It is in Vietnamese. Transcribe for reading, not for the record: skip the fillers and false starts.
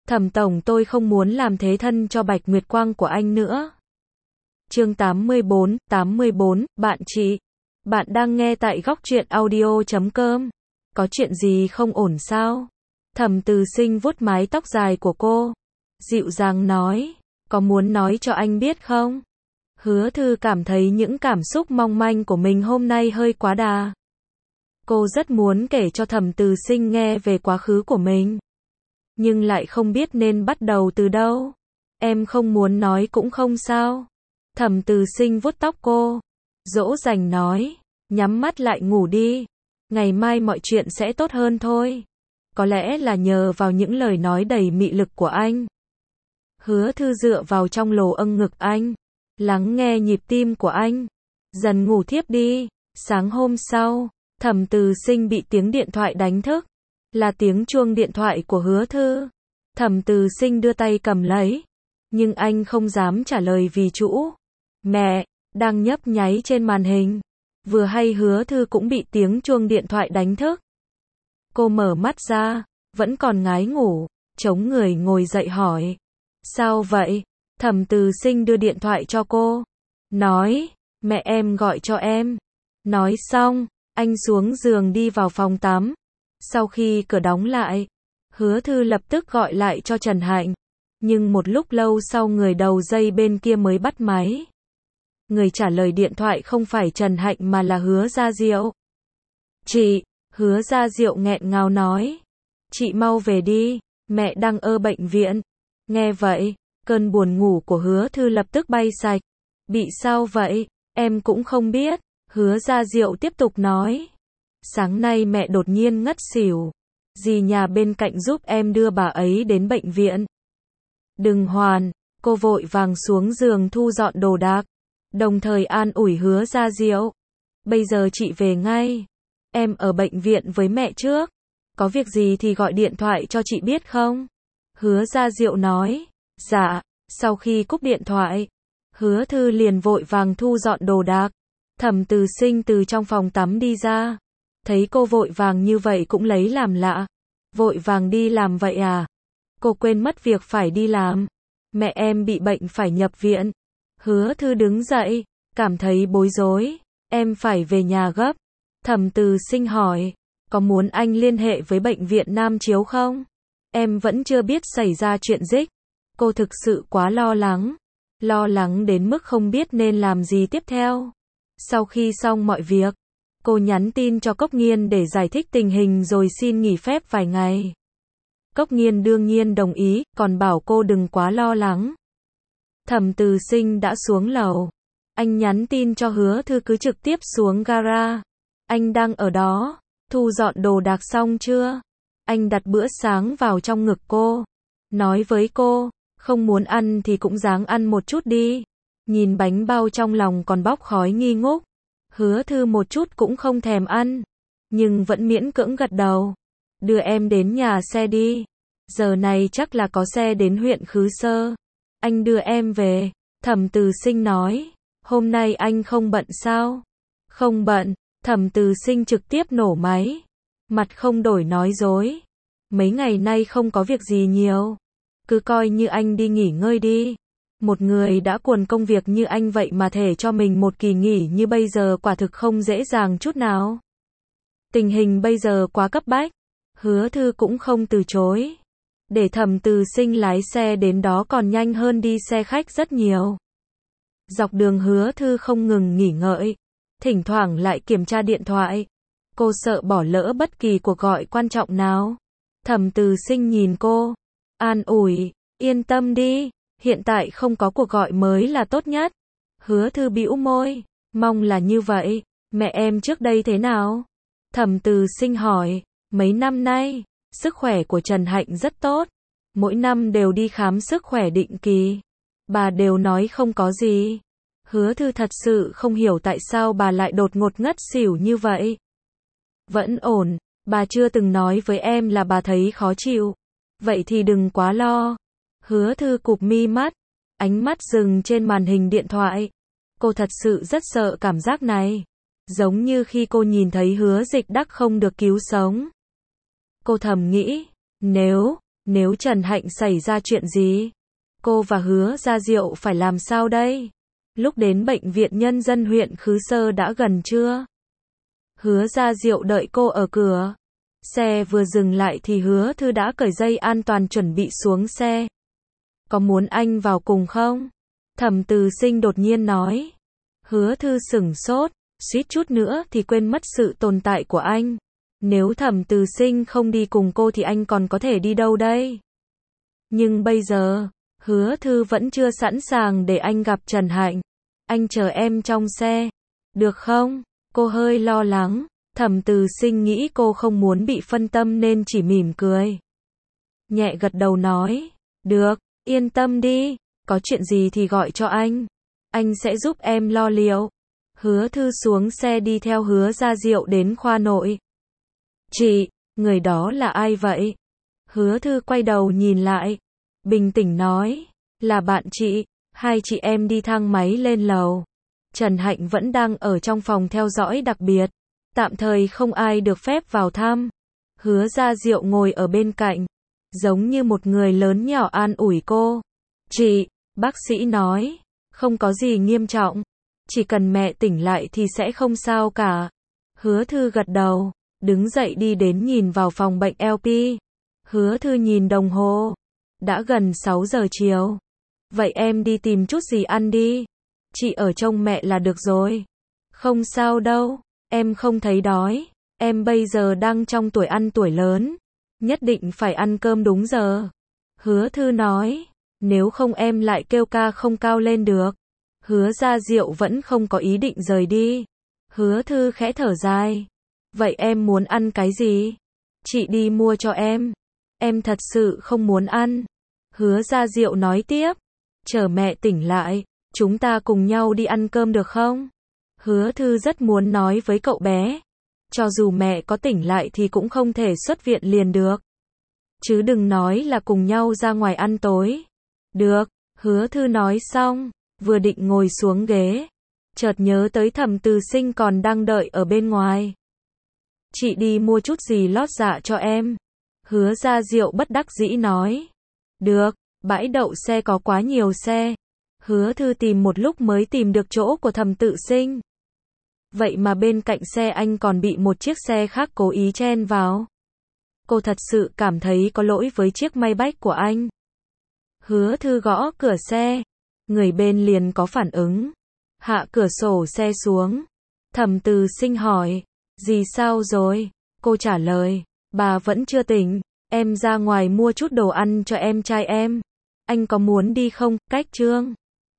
Thẩm tổng, tôi không muốn làm thế thân cho Bạch Nguyệt Quang của anh nữa. Chương 84, bạn chị. Bạn đang nghe tại góc truyện audio.com. Có chuyện gì không ổn sao? Thẩm Từ Sinh vuốt mái tóc dài của cô, dịu dàng nói, có muốn nói cho anh biết không? Hứa Thư cảm thấy những cảm xúc mong manh của mình hôm nay hơi quá đà. Cô rất muốn kể cho Thẩm Từ Sinh nghe về quá khứ của mình, nhưng lại không biết nên bắt đầu từ đâu. Em không muốn nói cũng không sao. Thẩm Từ Sinh vuốt tóc cô, dỗ dành nói, nhắm mắt lại ngủ đi. Ngày mai mọi chuyện sẽ tốt hơn thôi. Có lẽ là nhờ vào những lời nói đầy mị lực của anh. Hứa Thư dựa vào trong lồ âng ngực anh, lắng nghe nhịp tim của anh, dần ngủ thiếp đi. Sáng hôm sau, Thẩm Từ Sinh bị tiếng điện thoại đánh thức. Là tiếng chuông điện thoại của Hứa Thư. Thẩm Từ Sinh đưa tay cầm lấy, nhưng anh không dám trả lời vì chữ mẹ đang nhấp nháy trên màn hình. Vừa hay Hứa Thư cũng bị tiếng chuông điện thoại đánh thức. Cô mở mắt ra, vẫn còn ngái ngủ, chống người ngồi dậy hỏi, sao vậy? Thẩm Từ Sinh đưa điện thoại cho cô, nói, mẹ em gọi cho em. Nói xong, anh xuống giường đi vào phòng tắm. Sau khi cửa đóng lại, Hứa Thư lập tức gọi lại cho Trần Hạnh, nhưng một lúc lâu sau người đầu dây bên kia mới bắt máy. Người trả lời điện thoại không phải Trần Hạnh mà là Hứa Gia Diệu. Chị, Hứa Gia Diệu nghẹn ngào nói, chị mau về đi, mẹ đang ở bệnh viện. Nghe vậy, cơn buồn ngủ của Hứa Thư lập tức bay sạch. Bị sao vậy? Em cũng không biết. Hứa Gia Diệu tiếp tục nói, sáng nay mẹ đột nhiên ngất xỉu. Dì nhà bên cạnh giúp em đưa bà ấy đến bệnh viện. Đừng Hoàn, cô vội vàng xuống giường thu dọn đồ đạc, đồng thời an ủi Hứa Gia Diệu. Bây giờ chị về ngay. Em ở bệnh viện với mẹ trước. Có việc gì thì gọi điện thoại cho chị biết không? Hứa Gia Diệu nói, dạ. Sau khi cúp điện thoại, Hứa Thư liền vội vàng thu dọn đồ đạc. Thẩm Từ Sinh từ trong phòng tắm đi ra, thấy cô vội vàng như vậy cũng lấy làm lạ. Vội vàng đi làm vậy à? Cô quên mất việc phải đi làm. Mẹ em bị bệnh phải nhập viện. Hứa Thư đứng dậy, cảm thấy bối rối. Em phải về nhà gấp. Thẩm Từ Sinh hỏi, có muốn anh liên hệ với bệnh viện Nam Chiếu không? Em vẫn chưa biết xảy ra chuyện gì. Cô thực sự quá lo lắng đến mức không biết nên làm gì tiếp theo. Sau khi xong mọi việc, cô nhắn tin cho Cốc Nghiên để giải thích tình hình rồi xin nghỉ phép vài ngày. Cốc Nghiên đương nhiên đồng ý, còn bảo cô đừng quá lo lắng. Thẩm Từ Sinh đã xuống lầu. Anh nhắn tin cho Hứa Thư cứ trực tiếp xuống gara. Anh đang ở đó. Thu dọn đồ đạc xong chưa? Anh đặt bữa sáng vào trong ngực cô, nói với cô, không muốn ăn thì cũng ráng ăn một chút đi. Nhìn bánh bao trong lòng còn bốc khói nghi ngút. Hứa Thư một chút cũng không thèm ăn, nhưng vẫn miễn cưỡng gật đầu. Đưa em đến nhà xe đi. Giờ này chắc là có xe đến huyện Khứ Sơ. Anh đưa em về. Thẩm Từ Sinh nói, hôm nay anh không bận sao? Không bận. Thẩm Từ Sinh trực tiếp nổ máy, mặt không đổi nói dối. Mấy ngày nay không có việc gì nhiều, cứ coi như anh đi nghỉ ngơi đi. Một người đã cuồng công việc như anh vậy mà thể cho mình một kỳ nghỉ như bây giờ quả thực không dễ dàng chút nào. Tình hình bây giờ quá cấp bách. Hứa Thư cũng không từ chối. Để Thẩm Từ Sinh lái xe đến đó còn nhanh hơn đi xe khách rất nhiều. Dọc đường Hứa Thư không ngừng nghỉ ngợi, thỉnh thoảng lại kiểm tra điện thoại. Cô sợ bỏ lỡ bất kỳ cuộc gọi quan trọng nào. Thẩm Từ Sinh nhìn cô, an ủi, yên tâm đi, hiện tại không có cuộc gọi mới là tốt nhất. Hứa Thư bĩu môi, mong là như vậy. Mẹ em trước đây thế nào? Thẩm Từ Sinh hỏi, mấy năm nay, sức khỏe của Trần Hạnh rất tốt. Mỗi năm đều đi khám sức khỏe định kỳ. Bà đều nói không có gì. Hứa Thư thật sự không hiểu tại sao bà lại đột ngột ngất xỉu như vậy. Vẫn ổn, bà chưa từng nói với em là bà thấy khó chịu. Vậy thì đừng quá lo. Hứa Thư cụp mi mắt, ánh mắt dừng trên màn hình điện thoại. Cô thật sự rất sợ cảm giác này. Giống như khi cô nhìn thấy Hứa Dịch Đắc không được cứu sống. Cô thầm nghĩ, nếu Nếu Trần Hạnh xảy ra chuyện gì, cô và Hứa Gia Diệu phải làm sao đây? Lúc đến bệnh viện nhân dân huyện Khứ Sơ đã gần trưa. Hứa Gia Diệu đợi cô ở cửa. Xe vừa dừng lại thì Hứa Thư đã cởi dây an toàn chuẩn bị xuống xe. Có muốn anh vào cùng không? Thẩm Từ Sinh đột nhiên nói. Hứa Thư sửng sốt, suýt chút nữa thì quên mất sự tồn tại của anh. Nếu Thẩm Từ Sinh không đi cùng cô thì anh còn có thể đi đâu đây? Nhưng bây giờ, Hứa Thư vẫn chưa sẵn sàng để anh gặp Trần Hạnh. Anh chờ em trong xe, được không? Cô hơi lo lắng. Thẩm Từ Sinh nghĩ cô không muốn bị phân tâm nên chỉ mỉm cười. Nhẹ gật đầu nói, được, yên tâm đi, có chuyện gì thì gọi cho anh sẽ giúp em lo liệu. Hứa Thư xuống xe đi theo Hứa Gia Diệu đến khoa nội. Chị, người đó là ai vậy? Hứa Thư quay đầu nhìn lại, bình tĩnh nói, là bạn chị, hai chị em đi thang máy lên lầu. Trần Hạnh vẫn đang ở trong phòng theo dõi đặc biệt, tạm thời không ai được phép vào thăm. Hứa Gia Diệu ngồi ở bên cạnh, giống như một người lớn nhỏ an ủi cô. Chị, bác sĩ nói, không có gì nghiêm trọng, chỉ cần mẹ tỉnh lại thì sẽ không sao cả. Hứa Thư gật đầu, đứng dậy đi đến nhìn vào phòng bệnh LP. Hứa Thư nhìn đồng hồ, đã gần 6 giờ chiều. Vậy em đi tìm chút gì ăn đi, chị ở trông mẹ là được rồi. Không sao đâu, em không thấy đói, em bây giờ đang trong tuổi ăn tuổi lớn, nhất định phải ăn cơm đúng giờ. Hứa Thư nói, nếu không em lại kêu ca không cao lên được. Hứa Gia Diệu vẫn không có ý định rời đi. Hứa Thư khẽ thở dài. Vậy em muốn ăn cái gì? Chị đi mua cho em. Em thật sự không muốn ăn. Hứa Gia Diệu nói tiếp. Chờ mẹ tỉnh lại, chúng ta cùng nhau đi ăn cơm được không? Hứa Thư rất muốn nói với cậu bé. Cho dù mẹ có tỉnh lại thì cũng không thể xuất viện liền được. Chứ đừng nói là cùng nhau ra ngoài ăn tối. Được, Hứa Thư nói xong, vừa định ngồi xuống ghế, chợt nhớ tới Thẩm Từ Sinh còn đang đợi ở bên ngoài. Chị đi mua chút gì lót dạ cho em. Hứa Gia Diệu bất đắc dĩ nói. Được, bãi đậu xe có quá nhiều xe. Hứa Thư tìm một lúc mới tìm được chỗ của Thẩm Tự Sinh. Vậy mà bên cạnh xe anh còn bị một chiếc xe khác cố ý chen vào. Cô thật sự cảm thấy có lỗi với chiếc Maybach của anh. Hứa Thư gõ cửa xe, người bên liền có phản ứng. Hạ cửa sổ xe xuống. Thẩm Từ Sinh hỏi, gì sao rồi? Cô trả lời, bà vẫn chưa tỉnh, em ra ngoài mua chút đồ ăn cho em trai em. Anh có muốn đi không? Cách Trương